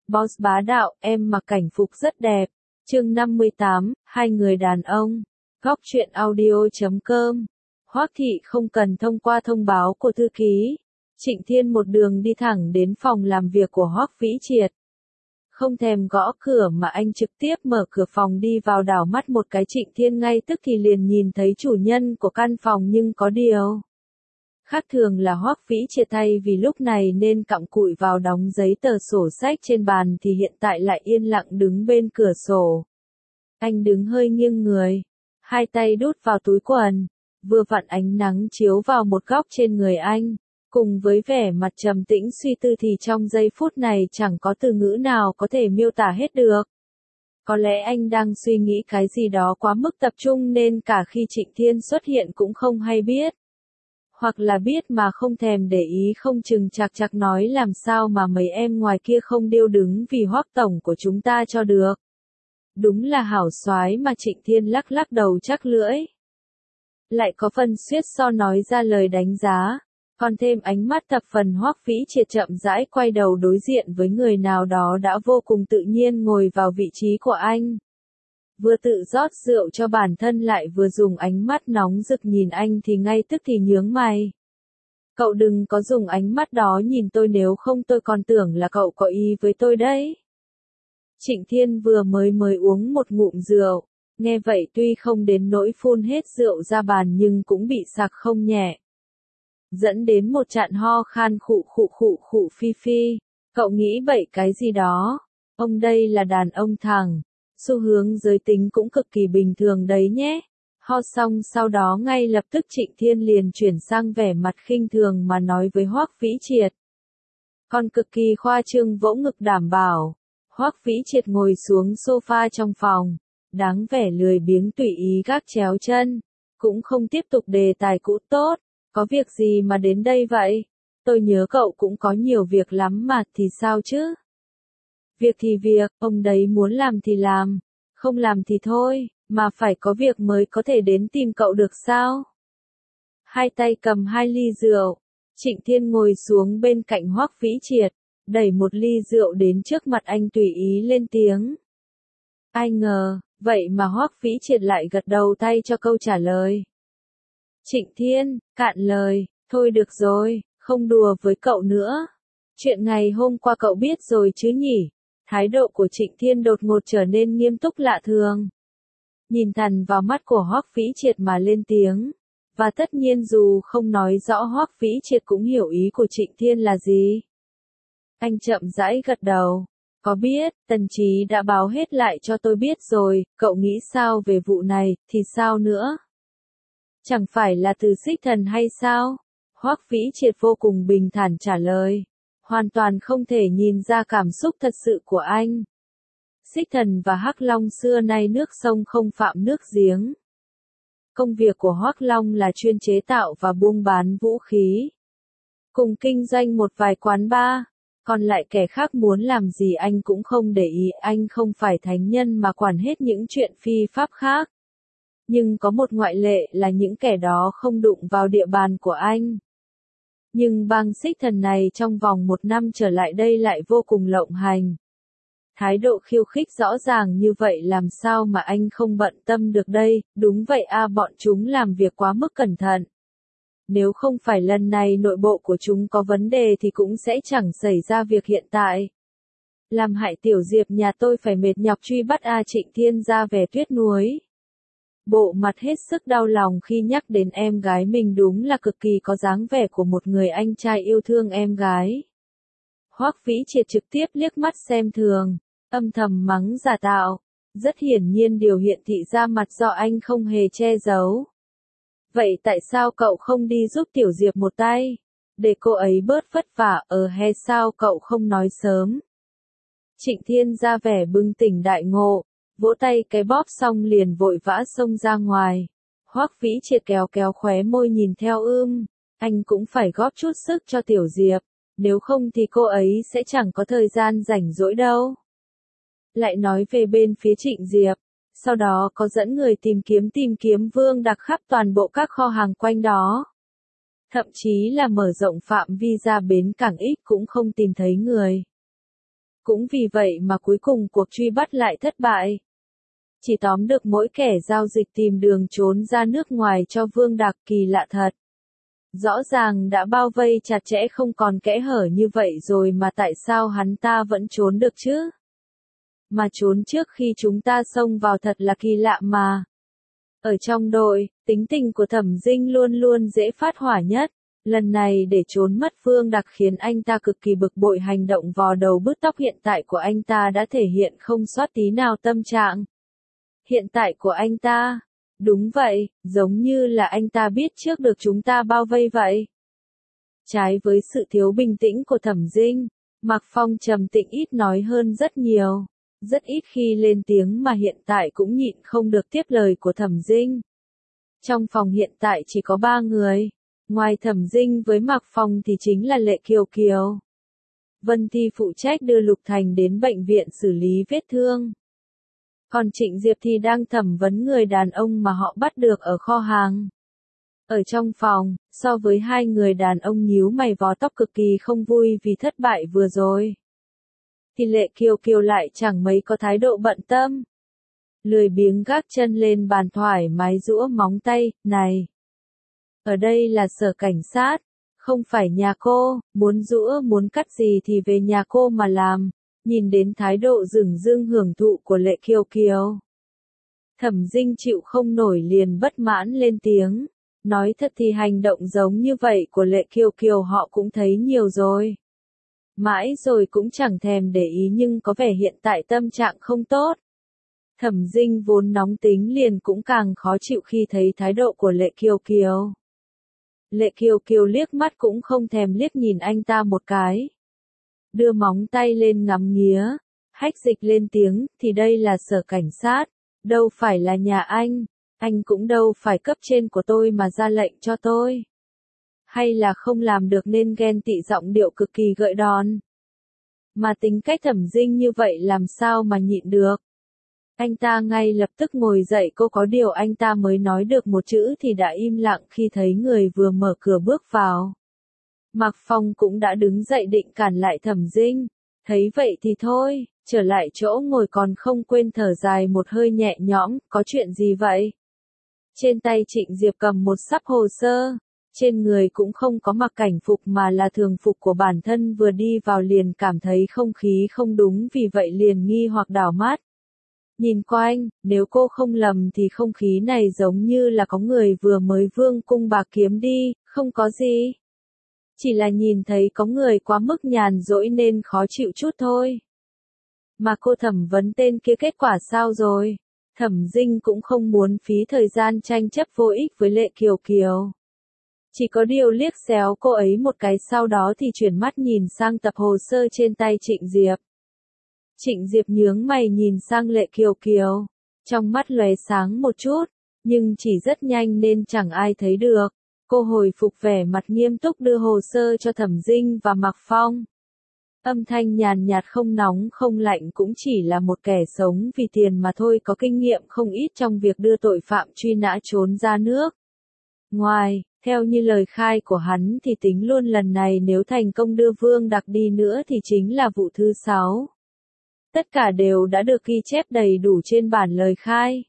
Boss bá đạo, em mặc cảnh phục rất đẹp. Chương 58, hai người đàn ông. Góc truyện audio.com. Hoắc Thị không cần thông qua thông báo của thư ký. Trịnh Thiên một đường đi thẳng đến phòng làm việc của Hoắc Vĩ Triệt. Không thèm gõ cửa mà anh trực tiếp mở cửa phòng đi vào, đảo mắt một cái Trịnh Thiên ngay tức thì liền nhìn thấy chủ nhân của căn phòng, nhưng có điều khác thường là Hoắc Vĩ Triệt thay vì lúc này nên cặm cụi vào đóng giấy tờ sổ sách trên bàn thì hiện tại lại yên lặng đứng bên cửa sổ. Anh đứng hơi nghiêng người, hai tay đút vào túi quần, vừa vặn ánh nắng chiếu vào một góc trên người anh, cùng với vẻ mặt trầm tĩnh suy tư thì trong giây phút này chẳng có từ ngữ nào có thể miêu tả hết được. Có lẽ anh đang suy nghĩ cái gì đó quá mức tập trung nên cả khi Trịnh Thiên xuất hiện cũng không hay biết. Hoặc là biết mà không thèm để ý, không chừng chạc nói làm sao mà mấy em ngoài kia không điêu đứng vì Hoắc tổng của chúng ta cho được. Đúng là hảo soái mà. Trịnh Thiên lắc lắc đầu chắc lưỡi. Lại có phần suýt so nói ra lời đánh giá, còn thêm ánh mắt thập phần. Hoắc Vĩ Triệt chậm rãi quay đầu đối diện với người nào đó đã vô cùng tự nhiên ngồi vào vị trí của anh. Vừa tự rót rượu cho bản thân lại vừa dùng ánh mắt nóng rực nhìn anh thì ngay tức thì nhướng mày. Cậu đừng có dùng ánh mắt đó nhìn tôi, nếu không tôi còn tưởng là cậu có ý với tôi đấy. Trịnh Thiên vừa mới uống một ngụm rượu, nghe vậy tuy không đến nỗi phun hết rượu ra bàn nhưng cũng bị sặc không nhẹ. Dẫn đến một trận ho khan khụ phi phi. Cậu nghĩ bậy cái gì đó? Ông đây là đàn ông thẳng. Xu hướng giới tính cũng cực kỳ bình thường đấy nhé. Ho xong sau đó ngay lập tức Trịnh Thiên liền chuyển sang vẻ mặt khinh thường mà nói với Hoắc Vĩ Triệt. Còn cực kỳ khoa trương vỗ ngực đảm bảo. Hoắc Vĩ Triệt ngồi xuống sofa trong phòng, đáng vẻ lười biếng tùy ý gác chéo chân, cũng không tiếp tục đề tài cũ. Tốt, có việc gì mà đến đây vậy? Tôi nhớ cậu cũng có nhiều việc lắm mà, thì sao chứ? Việc thì việc, ông đấy muốn làm thì làm, không làm thì thôi, mà phải có việc mới có thể đến tìm cậu được sao? Hai tay cầm hai ly rượu, Trịnh Thiên ngồi xuống bên cạnh Hoắc Vĩ Triệt, đẩy một ly rượu đến trước mặt anh tùy ý lên tiếng. Ai ngờ, vậy mà Hoắc Vĩ Triệt lại gật đầu tay cho câu trả lời. Trịnh Thiên, cạn lời, thôi được rồi, không đùa với cậu nữa. Chuyện ngày hôm qua cậu biết rồi chứ nhỉ? Thái độ của Trịnh Thiên đột ngột trở nên nghiêm túc lạ thường. Nhìn thẳng vào mắt của Hoắc Vĩ Triệt mà lên tiếng. Và tất nhiên dù không nói rõ Hoắc Vĩ Triệt cũng hiểu ý của Trịnh Thiên là gì. Anh chậm rãi gật đầu. Có biết, Tần Chí đã báo hết lại cho tôi biết rồi, cậu nghĩ sao về vụ này, thì sao nữa? Chẳng phải là từ Xích Thần hay sao? Hoắc Vĩ Triệt vô cùng bình thản trả lời. Hoàn toàn không thể nhìn ra cảm xúc thật sự của anh. Xích Thần và Hắc Long xưa nay nước sông không phạm nước giếng. Công việc của Hoắc Long là chuyên chế tạo và buôn bán vũ khí, cùng kinh doanh một vài quán bar. Còn lại kẻ khác muốn làm gì anh cũng không để ý, anh không phải thánh nhân mà quản hết những chuyện phi pháp khác. Nhưng có một ngoại lệ là những kẻ đó không đụng vào địa bàn của anh. Nhưng bang Xích Thần này trong vòng 1 năm trở lại đây lại vô cùng lộng hành. Thái độ khiêu khích rõ ràng như vậy làm sao mà anh không bận tâm được đây? Đúng vậy bọn chúng làm việc quá mức cẩn thận. Nếu không phải lần này nội bộ của chúng có vấn đề thì cũng sẽ chẳng xảy ra việc hiện tại. Làm hại tiểu Diệp nhà tôi phải mệt nhọc truy bắt. Trịnh Thiên ra vẻ tuyết nuối. Bộ mặt hết sức đau lòng khi nhắc đến em gái mình, đúng là cực kỳ có dáng vẻ của một người anh trai yêu thương em gái. Hoắc Vĩ Triệt trực tiếp liếc mắt xem thường, âm thầm mắng giả tạo. Rất hiển nhiên điều hiện thị ra mặt do anh không hề che giấu. Vậy tại sao cậu không đi giúp tiểu Diệp một tay, để cô ấy bớt vất vả hay sao cậu không nói sớm? Trịnh Thiên ra vẻ bừng tỉnh đại ngộ, vỗ tay cái bóp xong liền vội vã xông ra ngoài. Hoắc Vĩ Triệt kéo khóe môi nhìn theo anh cũng phải góp chút sức cho tiểu Diệp, nếu không thì cô ấy sẽ chẳng có thời gian rảnh rỗi đâu. Lại nói về bên phía Trịnh Diệp, sau đó có dẫn người tìm kiếm Vương Đặc khắp toàn bộ các kho hàng quanh đó. Thậm chí là mở rộng phạm vi ra bến cảng X cũng không tìm thấy người. Cũng vì vậy mà cuối cùng cuộc truy bắt lại thất bại. Chỉ tóm được mỗi kẻ giao dịch tìm đường trốn ra nước ngoài cho Vương Đạc, kỳ lạ thật. Rõ ràng đã bao vây chặt chẽ không còn kẽ hở như vậy rồi mà tại sao hắn ta vẫn trốn được chứ? Mà trốn trước khi chúng ta xông vào thật là kỳ lạ mà. Ở trong đội, tính tình của Thẩm Dinh luôn luôn dễ phát hỏa nhất. Lần này để trốn mất Vương Đạc khiến anh ta cực kỳ bực bội, hành động vò đầu bứt tóc hiện tại của anh ta đã thể hiện không sót tí nào tâm trạng. Hiện tại của anh ta, đúng vậy, giống như là anh ta biết trước được chúng ta bao vây vậy. Trái với sự thiếu bình tĩnh của Thẩm Dinh, Mạc Phong trầm tĩnh ít nói hơn rất nhiều, rất ít khi lên tiếng mà hiện tại cũng nhịn không được tiếp lời của Thẩm Dinh. Trong phòng hiện tại chỉ có 3 người, ngoài Thẩm Dinh với Mạc Phong thì chính là Lệ Kiều Kiều. Vân Thi phụ trách đưa Lục Thành đến bệnh viện xử lý vết thương. Còn Trịnh Diệp thì đang thẩm vấn người đàn ông mà họ bắt được ở kho hàng. Ở trong phòng, so với hai người đàn ông nhíu mày vò tóc cực kỳ không vui vì thất bại vừa rồi, thì Lệ Kiều Kiều lại chẳng mấy có thái độ bận tâm. Lười biếng gác chân lên bàn thoải mái giũa móng tay, này. Ở đây là sở cảnh sát, không phải nhà cô, muốn giũa muốn cắt gì thì về nhà cô mà làm. Nhìn đến thái độ dửng dưng hưởng thụ của Lệ Kiều Kiều, Thẩm Dinh chịu không nổi liền bất mãn lên tiếng. Nói thật thì hành động giống như vậy của Lệ Kiều Kiều họ cũng thấy nhiều rồi. Mãi rồi cũng chẳng thèm để ý nhưng có vẻ hiện tại tâm trạng không tốt. Thẩm Dinh vốn nóng tính liền cũng càng khó chịu khi thấy thái độ của Lệ Kiều Kiều. Lệ Kiều Kiều liếc mắt cũng không thèm liếc nhìn anh ta một cái. Đưa móng tay lên ngắm nghía, hách dịch lên tiếng, thì đây là sở cảnh sát, đâu phải là nhà anh cũng đâu phải cấp trên của tôi mà ra lệnh cho tôi. Hay là không làm được nên ghen tị, giọng điệu cực kỳ gợi đòn. Mà tính cách Thẩm Dinh như vậy làm sao mà nhịn được. Anh ta ngay lập tức ngồi dậy, cô có điều anh ta mới nói được một chữ thì đã im lặng khi thấy người vừa mở cửa bước vào. Mạc Phong cũng đã đứng dậy định cản lại Thẩm Dinh. Thấy vậy thì thôi, trở lại chỗ ngồi còn không quên thở dài một hơi nhẹ nhõm, có chuyện gì vậy? Trên tay Trịnh Diệp cầm một sắp hồ sơ, trên người cũng không có mặc cảnh phục mà là thường phục của bản thân, vừa đi vào liền cảm thấy không khí không đúng vì vậy liền nghi hoặc đảo mắt. Nhìn quanh, nếu cô không lầm thì không khí này giống như là có người vừa mới vương cung bạc kiếm đi, không có gì. Chỉ là nhìn thấy có người quá mức nhàn rỗi nên khó chịu chút thôi. Mà cô thẩm vấn tên kia kết quả sao rồi? Thẩm Dinh cũng không muốn phí thời gian tranh chấp vô ích với Lệ Kiều Kiều. Chỉ có điều liếc xéo cô ấy một cái, sau đó thì chuyển mắt nhìn sang tập hồ sơ trên tay Trịnh Diệp. Trịnh Diệp nhướng mày nhìn sang Lệ Kiều Kiều, trong mắt lóe sáng một chút, nhưng chỉ rất nhanh nên chẳng ai thấy được. Cô hồi phục vẻ mặt nghiêm túc đưa hồ sơ cho Thẩm Dinh và Mạc Phong. Âm thanh nhàn nhạt không nóng không lạnh, cũng chỉ là một kẻ sống vì tiền mà thôi, có kinh nghiệm không ít trong việc đưa tội phạm truy nã trốn ra nước ngoài. Theo như lời khai của hắn thì tính luôn lần này nếu thành công đưa Vương Đạc đi nữa thì chính là vụ thứ 6. Tất cả đều đã được ghi chép đầy đủ trên bản lời khai.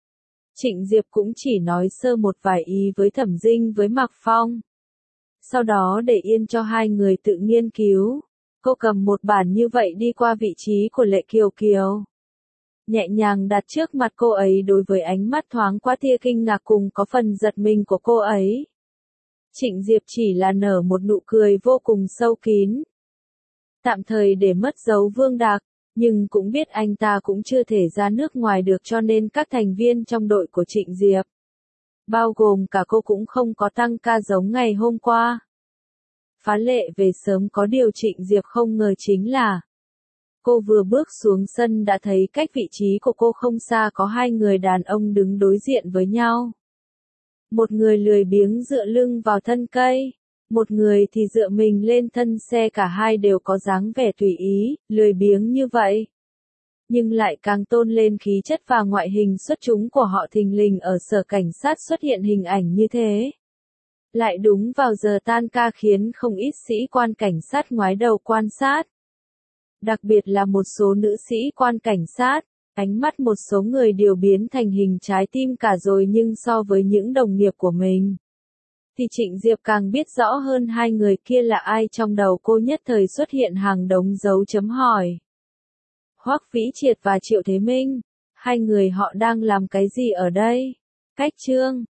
Trịnh Diệp cũng chỉ nói sơ một vài ý với Thẩm Dinh với Mạc Phong. Sau đó để yên cho hai người tự nghiên cứu. Cô cầm một bản như vậy đi qua vị trí của Lệ Kiều Kiều. Nhẹ nhàng đặt trước mặt cô ấy, đối với ánh mắt thoáng qua tia kinh ngạc cùng có phần giật mình của cô ấy. Trịnh Diệp chỉ là nở một nụ cười vô cùng sâu kín. Tạm thời để mất dấu Vương Đạc, nhưng cũng biết anh ta cũng chưa thể ra nước ngoài được cho nên các thành viên trong đội của Trịnh Diệp, bao gồm cả cô, cũng không có tăng ca giống ngày hôm qua. Phá lệ về sớm, có điều Trịnh Diệp không ngờ chính là cô vừa bước xuống sân đã thấy cách vị trí của cô không xa có hai người đàn ông đứng đối diện với nhau. Một người lười biếng dựa lưng vào thân cây, một người thì dựa mình lên thân xe, cả hai đều có dáng vẻ tùy ý, lười biếng như vậy. Nhưng lại càng tôn lên khí chất và ngoại hình xuất chúng của họ. Thình lình ở sở cảnh sát xuất hiện hình ảnh như thế. Lại đúng vào giờ tan ca khiến không ít sĩ quan cảnh sát ngoái đầu quan sát. Đặc biệt là một số nữ sĩ quan cảnh sát, ánh mắt một số người đều biến thành hình trái tim cả rồi, nhưng so với những đồng nghiệp của mình, thì Trịnh Diệp càng biết rõ hơn hai người kia là ai. Trong đầu cô nhất thời xuất hiện hàng đống dấu chấm hỏi. Hoắc Vĩ Triệt và Triệu Thế Minh, hai người họ đang làm cái gì ở đây? Cách chương